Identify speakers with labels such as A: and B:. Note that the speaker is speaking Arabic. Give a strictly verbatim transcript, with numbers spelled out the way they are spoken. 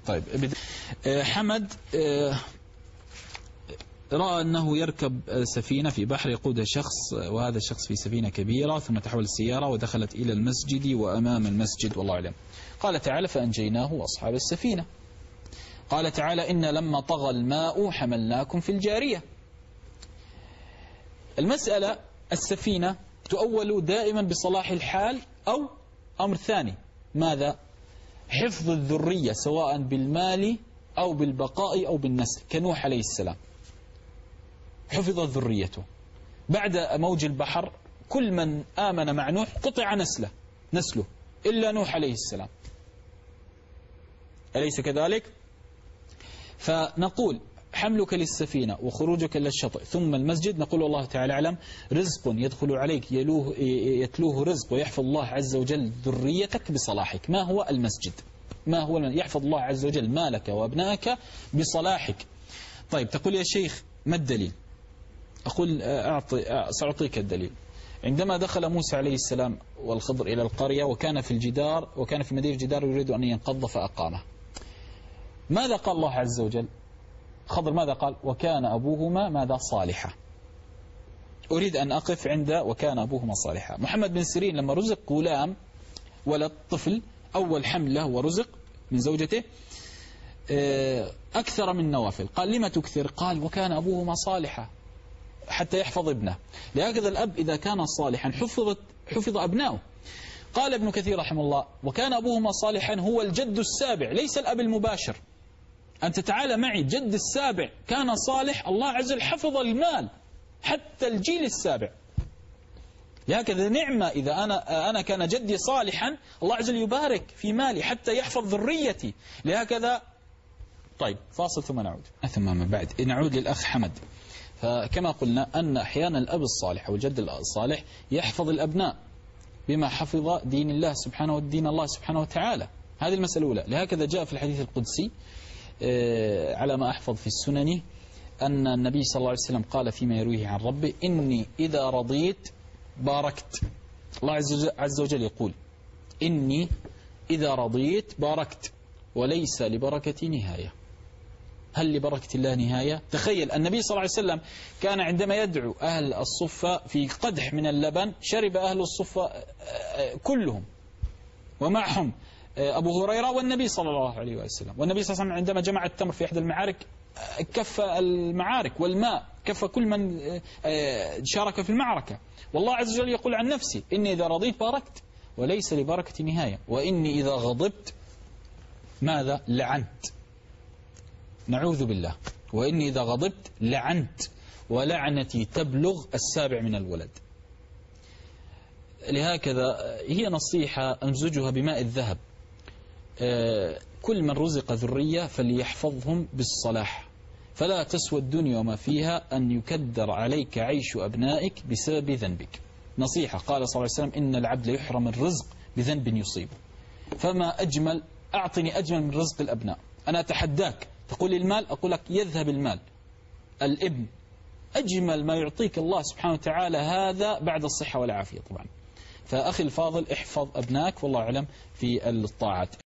A: طيب حمد رأى أنه يركب سفينة في بحر يقودها شخص، وهذا الشخص في سفينة كبيرة، ثم تحول السيارة ودخلت إلى المسجد وأمام المسجد والله أعلم. قال تعالى فأنجيناه وأصحاب السفينة. قال تعالى إن لما طغى الماء حملناكم في الجارية. المسألة السفينة تؤول دائما بصلاح الحال أو أمر ثاني، ماذا؟ حفظ الذرية سواء بالمال أو بالبقاء أو بالنسل، كنوح عليه السلام حفظت ذريته بعد موج البحر، كل من آمن مع نوح قطع نسله نسله إلا نوح عليه السلام، أليس كذلك؟ فنقول حملك للسفينة وخروجك للشاطئ ثم المسجد، نقول الله تعالى أعلم رزق يدخل عليك يلوه يتلوه رزق ويحفظ الله عز وجل ذريتك بصلاحك. ما هو المسجد؟ ما هو يحفظ الله عز وجل مالك وابنائك بصلاحك. طيب تقول يا شيخ ما الدليل؟ أقول أعطي سأعطيك الدليل. عندما دخل موسى عليه السلام والخضر إلى القرية وكان في الجدار وكان في مدينة الجدار يريد أن ينقض فأقامه، ماذا قال الله عز وجل؟ خضر ماذا قال؟ وكان أبوهما ماذا؟ صالحا. أريد أن أقف عند وكان أبوهما صالحا. محمد بن سيرين لما رزق غلام ولد طفل أول حمله ورزق من زوجته أكثر من نوافل، قال لما تكثر؟ قال وكان أبوهما صالحا حتى يحفظ ابنه. لهكذا الأب إذا كان صالحا حفظت حفظ أبنائه. قال ابن كثير رحمه الله وكان أبوهما صالحا هو الجد السابع ليس الأب المباشر. أنت تعالى معي، جد السابع كان صالح، الله عز وجل حفظ المال حتى الجيل السابع. لهكذا نعمة إذا أنا أنا كان جدي صالحا الله عز وجل يبارك في مالي حتى يحفظ ذريتي. لهكذا طيب فاصل ثم نعود. ثم ما بعد نعود للأخ حمد. فكما قلنا أن أحيانا الأب الصالح أو الجد الصالح يحفظ الأبناء بما حفظ دين الله سبحانه ودين الله سبحانه وتعالى. هذه المسألة الأولى. لهكذا جاء في الحديث القدسي على ما أحفظ في السنن أن النبي صلى الله عليه وسلم قال فيما يرويه عن ربه إني إذا رضيت باركت. الله عز وجل يقول إني إذا رضيت باركت وليس لبركتي نهاية. هل لبركة الله نهاية؟ تخيل النبي صلى الله عليه وسلم كان عندما يدعو أهل الصفة في قدح من اللبن شرب أهل الصفة كلهم ومعهم أبو هريرة والنبي صلى الله عليه وسلم. والنبي صلى الله عليه وسلم عندما جمع التمر في إحدى المعارك كف المعارك والماء كف كل من شارك في المعركة. والله عز وجل يقول عن نفسي إني إذا رضيت باركت وليس لبركة نهاية وإني إذا غضبت ماذا؟ لعنت. نعوذ بالله. وإني إذا غضبت لعنت ولعنتي تبلغ السابع من الولد. لهكذا هي نصيحة أمزجها بماء الذهب. كل من رزق ذرية فليحفظهم بالصلاح، فلا تسوى الدنيا وما فيها أن يكدر عليك عيش أبنائك بسبب ذنبك. نصيحة قال صلى الله عليه وسلم إن العبد يحرم الرزق بذنب يصيبه. فما أجمل، أعطني أجمل من رزق الأبناء. أنا أتحداك تقول لي المال، أقول لك يذهب المال. الابن أجمل ما يعطيك الله سبحانه وتعالى هذا بعد الصحة والعافية طبعا. فأخي الفاضل احفظ أبناك والله أعلم في الطاعات.